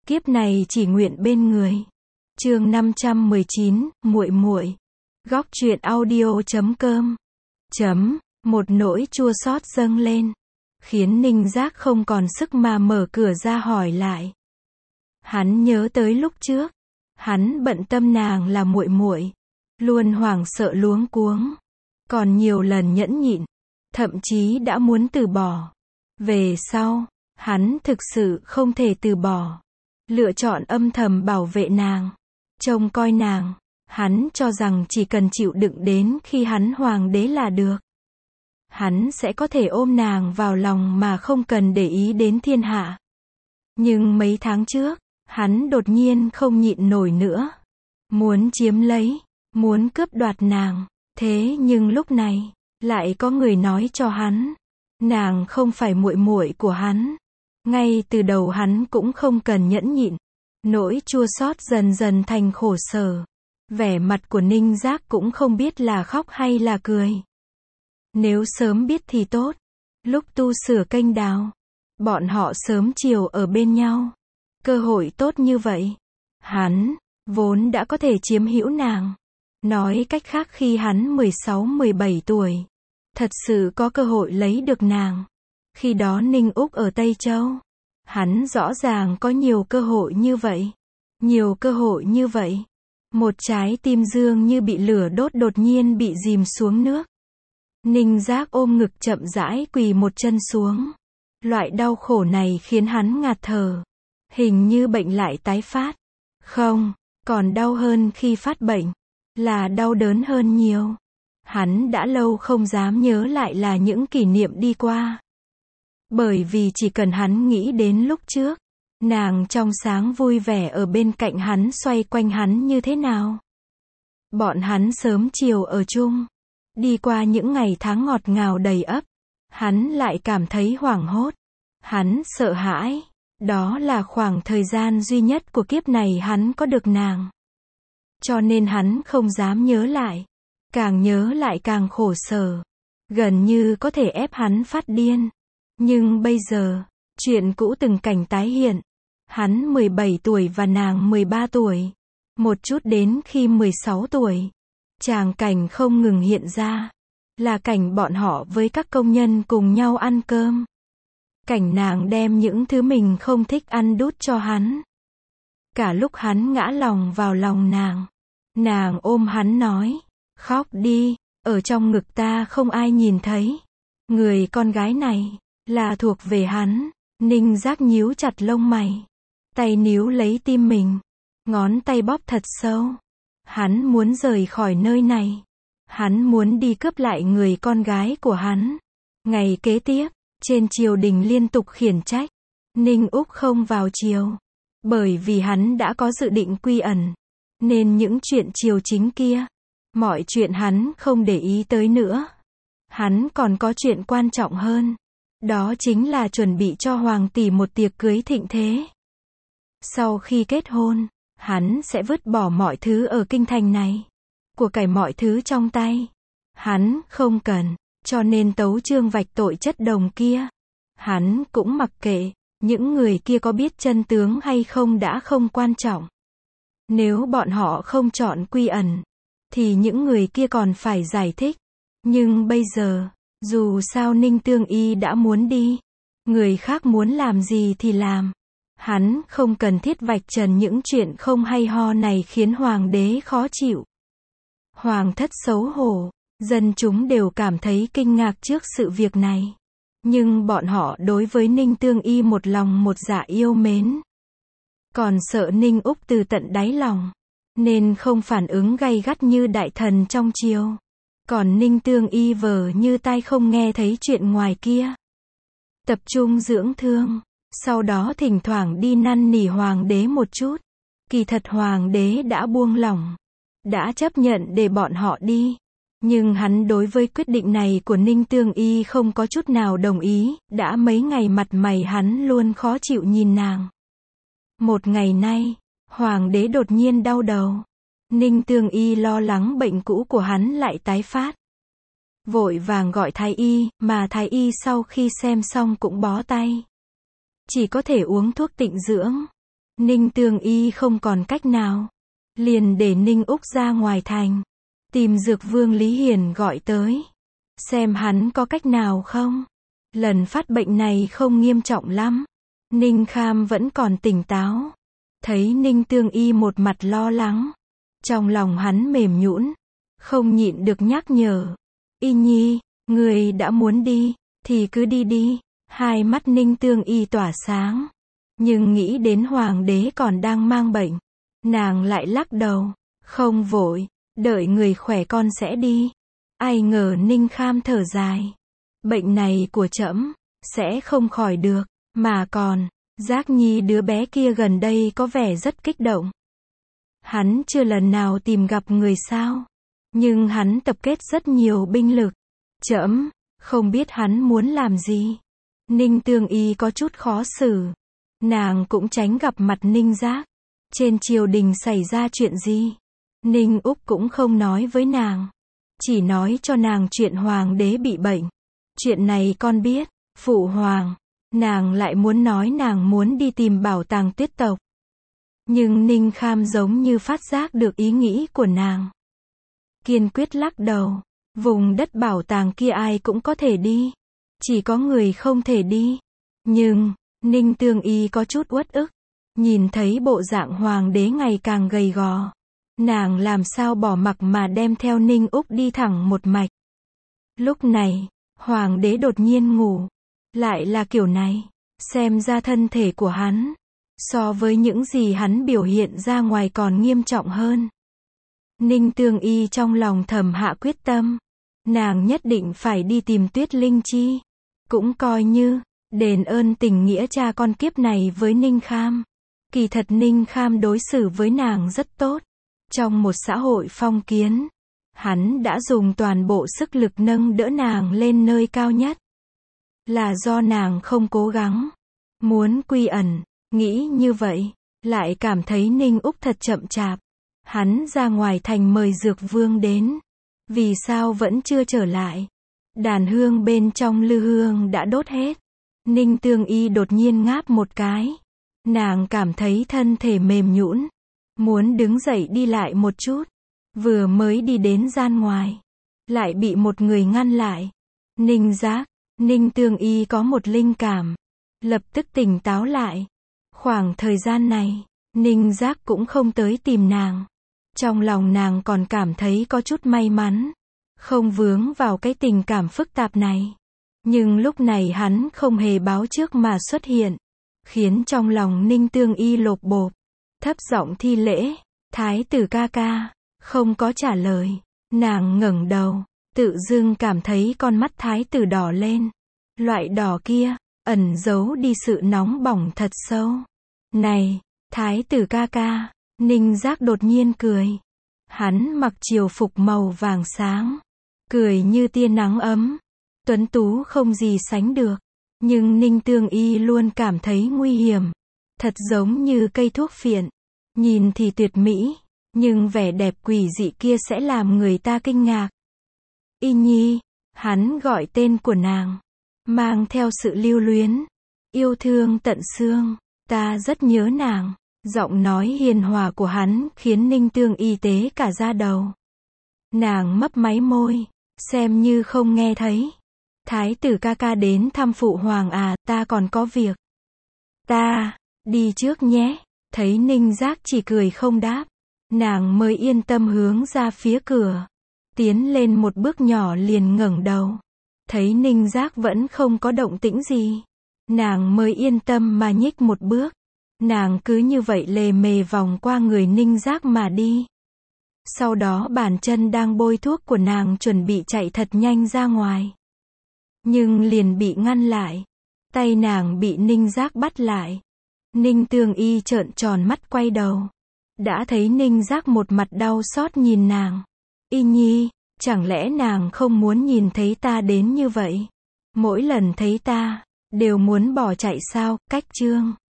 Kiếp này chỉ nguyện bên người. Chương 519, muội muội. Góc truyện audio.com. Một nỗi chua xót dâng lên, khiến Ninh Giác không còn sức mà mở cửa ra hỏi lại. Hắn nhớ tới lúc trước, hắn bận tâm nàng là muội muội, luôn hoảng sợ luống cuống, còn nhiều lần nhẫn nhịn, thậm chí đã muốn từ bỏ. Về sau, hắn thực sự không thể từ bỏ, lựa chọn âm thầm bảo vệ nàng, trông coi nàng. Hắn cho rằng chỉ cần chịu đựng đến khi hắn hoàng đế là được, hắn sẽ có thể ôm nàng vào lòng mà không cần để ý đến thiên hạ. Nhưng mấy tháng trước, hắn đột nhiên không nhịn nổi nữa, muốn chiếm lấy, muốn cướp đoạt nàng. Thế nhưng lúc này, lại có người nói cho hắn, nàng không phải muội muội của hắn. Ngay từ đầu hắn cũng không cần nhẫn nhịn, nỗi chua xót dần dần thành khổ sở. Vẻ mặt của Ninh Giác cũng không biết là khóc hay là cười. Nếu sớm biết thì tốt, lúc tu sửa kênh đào, bọn họ sớm chiều ở bên nhau. Cơ hội tốt như vậy, hắn vốn đã có thể chiếm hữu nàng. Nói cách khác, khi hắn 16-17 tuổi, thật sự có cơ hội lấy được nàng. Khi đó Ninh Úc ở Tây Châu, hắn rõ ràng có nhiều cơ hội như vậy. Nhiều cơ hội như vậy. Một trái tim dường như bị lửa đốt đột nhiên bị dìm xuống nước. Ninh Giác ôm ngực chậm rãi quỳ một chân xuống. Loại đau khổ này khiến hắn ngạt thở. Hình như bệnh lại tái phát. Không, còn đau hơn khi phát bệnh. Là đau đớn hơn nhiều. Hắn đã lâu không dám nhớ lại là những kỷ niệm đi qua. Bởi vì chỉ cần hắn nghĩ đến lúc trước, nàng trong sáng vui vẻ ở bên cạnh hắn, xoay quanh hắn như thế nào. Bọn hắn sớm chiều ở chung, đi qua những ngày tháng ngọt ngào đầy ắp, hắn lại cảm thấy hoảng hốt. Hắn sợ hãi, đó là khoảng thời gian duy nhất của kiếp này hắn có được nàng. Cho nên hắn không dám nhớ lại, càng nhớ lại càng khổ sở, gần như có thể ép hắn phát điên. Nhưng bây giờ, chuyện cũ từng cảnh tái hiện. Hắn 17 tuổi và nàng 13 tuổi. Một chút đến khi 16 tuổi, tràng cảnh không ngừng hiện ra. Là cảnh bọn họ với các công nhân cùng nhau ăn cơm. Cảnh nàng đem những thứ mình không thích ăn đút cho hắn. Cả lúc hắn ngã lòng vào lòng nàng, nàng ôm hắn nói, khóc đi, ở trong ngực ta không ai nhìn thấy. Người con gái này, là thuộc về hắn. Ninh Giác nhíu chặt lông mày, tay níu lấy tim mình, ngón tay bóp thật sâu. Hắn muốn rời khỏi nơi này. Hắn muốn đi cướp lại người con gái của hắn. Ngày kế tiếp, trên triều đình liên tục khiển trách Ninh Úc không vào triều, bởi vì hắn đã có dự định quy ẩn, nên những chuyện triều chính kia, mọi chuyện hắn không để ý tới nữa. Hắn còn có chuyện quan trọng hơn, đó chính là chuẩn bị cho hoàng tỷ một tiệc cưới thịnh thế. Sau khi kết hôn, hắn sẽ vứt bỏ mọi thứ ở kinh thành này. Của cải mọi thứ trong tay, hắn không cần, cho nên tấu chương vạch tội chất đồng kia. Hắn cũng mặc kệ, những người kia có biết chân tướng hay không đã không quan trọng. Nếu bọn họ không chọn quy ẩn, thì những người kia còn phải giải thích. Nhưng bây giờ, dù sao Ninh Tương Y đã muốn đi, người khác muốn làm gì thì làm. Hắn không cần thiết vạch trần những chuyện không hay ho này khiến hoàng đế khó chịu. Hoàng thất xấu hổ, dân chúng đều cảm thấy kinh ngạc trước sự việc này. Nhưng bọn họ đối với Ninh Tương Y một lòng một dạ yêu mến. Còn sợ Ninh Úc từ tận đáy lòng, nên không phản ứng gay gắt như đại thần trong triều. Còn Ninh Tương Y vờ như tai không nghe thấy chuyện ngoài kia. Tập trung dưỡng thương, sau đó thỉnh thoảng đi năn nỉ hoàng đế một chút. Kỳ thật hoàng đế đã buông lỏng, đã chấp nhận để bọn họ đi. Nhưng hắn đối với quyết định này của Ninh Tương Y không có chút nào đồng ý. Đã mấy ngày mặt mày hắn luôn khó chịu nhìn nàng. Một ngày nay, hoàng đế đột nhiên đau đầu. Ninh Tương Y lo lắng bệnh cũ của hắn lại tái phát, vội vàng gọi thái y, mà thái y sau khi xem xong cũng bó tay. Chỉ có thể uống thuốc tịnh dưỡng. Ninh Tương Y không còn cách nào. Liền để Ninh Úc ra ngoài thành. Tìm Dược Vương Lý Hiển gọi tới. Xem hắn có cách nào không. Lần phát bệnh này không nghiêm trọng lắm. Ninh Kham vẫn còn tỉnh táo. Thấy Ninh Tương Y một mặt lo lắng. Trong lòng hắn mềm nhũn, không nhịn được nhắc nhở. Y Nhi, người đã muốn đi, thì cứ đi đi. Hai mắt Ninh Tương Y tỏa sáng. Nhưng nghĩ đến hoàng đế còn đang mang bệnh. Nàng lại lắc đầu. Không vội, đợi người khỏe con sẽ đi. Ai ngờ Ninh Kham thở dài. Bệnh này của trẫm sẽ không khỏi được, mà còn, Giác Nhi đứa bé kia gần đây có vẻ rất kích động. Hắn chưa lần nào tìm gặp người sao. Nhưng hắn tập kết rất nhiều binh lực. Trẫm không biết hắn muốn làm gì. Ninh Tương Y có chút khó xử. Nàng cũng tránh gặp mặt Ninh Giác. Trên triều đình xảy ra chuyện gì? Ninh Úc cũng không nói với nàng. Chỉ nói cho nàng chuyện hoàng đế bị bệnh. Chuyện này con biết, phụ hoàng. Nàng lại muốn nói nàng muốn đi tìm bảo tàng Tuyết tộc. Nhưng Ninh Kham giống như phát giác được ý nghĩ của nàng. Kiên quyết lắc đầu. Vùng đất bảo tàng kia ai cũng có thể đi. Chỉ có người không thể đi. Nhưng, Ninh Tương Y có chút uất ức. Nhìn thấy bộ dạng hoàng đế ngày càng gầy gò. Nàng làm sao bỏ mặc mà đem theo Ninh Úc đi thẳng một mạch. Lúc này, hoàng đế đột nhiên ngủ. Lại là kiểu này. Xem ra thân thể của hắn, so với những gì hắn biểu hiện ra ngoài còn nghiêm trọng hơn. Ninh Tương Y trong lòng thầm hạ quyết tâm. Nàng nhất định phải đi tìm Tuyết Linh Chi. Cũng coi như, đền ơn tình nghĩa cha con kiếp này với Ninh Kham. Kỳ thật Ninh Kham đối xử với nàng rất tốt. Trong một xã hội phong kiến, hắn đã dùng toàn bộ sức lực nâng đỡ nàng lên nơi cao nhất. Là do nàng không cố gắng. Muốn quy ẩn, nghĩ như vậy, lại cảm thấy Ninh Úc thật chậm chạp. Hắn ra ngoài thành mời Dược Vương đến. Vì sao vẫn chưa trở lại? Đàn hương bên trong lư hương đã đốt hết. Ninh Tương Y đột nhiên ngáp một cái. Nàng cảm thấy thân thể mềm nhũn, muốn đứng dậy đi lại một chút. Vừa mới đi đến gian ngoài, lại bị một người ngăn lại. Ninh Giác. Ninh Tương Y có một linh cảm, lập tức tỉnh táo lại. Khoảng thời gian này, Ninh Giác cũng không tới tìm nàng. Trong lòng nàng còn cảm thấy có chút may mắn, không vướng vào cái tình cảm phức tạp này. Nhưng lúc này hắn không hề báo trước mà xuất hiện, khiến trong lòng Ninh Tương Y lột bột. Thấp giọng thi lễ. Thái tử ca ca. Không có trả lời. Nàng ngẩng đầu, tự dưng cảm thấy con mắt thái tử đỏ lên. Loại đỏ kia, ẩn giấu đi sự nóng bỏng thật sâu. Này, thái tử ca ca. Ninh Giác đột nhiên cười. Hắn mặc triều phục màu vàng sáng, cười như tia nắng ấm, tuấn tú không gì sánh được. Nhưng Ninh Tương Y luôn cảm thấy nguy hiểm. Thật giống như cây thuốc phiện. Nhìn thì tuyệt mỹ, nhưng vẻ đẹp quỷ dị kia sẽ làm người ta kinh ngạc. Y Nhi, hắn gọi tên của nàng, mang theo sự lưu luyến, yêu thương tận xương. Ta rất nhớ nàng. Giọng nói hiền hòa của hắn khiến Ninh Tương Y tế cả da đầu. Nàng mấp máy môi, xem như không nghe thấy. Thái tử ca ca đến thăm phụ hoàng à, ta còn có việc. Ta, đi trước nhé. Thấy Ninh Giác chỉ cười không đáp, nàng mới yên tâm hướng ra phía cửa. Tiến lên một bước nhỏ liền ngẩng đầu. Thấy Ninh Giác vẫn không có động tĩnh gì, nàng mới yên tâm mà nhích một bước. Nàng cứ như vậy lề mề vòng qua người Ninh Giác mà đi. Sau đó bàn chân đang bôi thuốc của nàng chuẩn bị chạy thật nhanh ra ngoài. Nhưng liền bị ngăn lại. Tay nàng bị Ninh Giác bắt lại. Ninh Tương Y trợn tròn mắt quay đầu. Đã thấy Ninh Giác một mặt đau xót nhìn nàng. Y Nhi, chẳng lẽ nàng không muốn nhìn thấy ta đến như vậy? Mỗi lần thấy ta, đều muốn bỏ chạy sao? Cách chương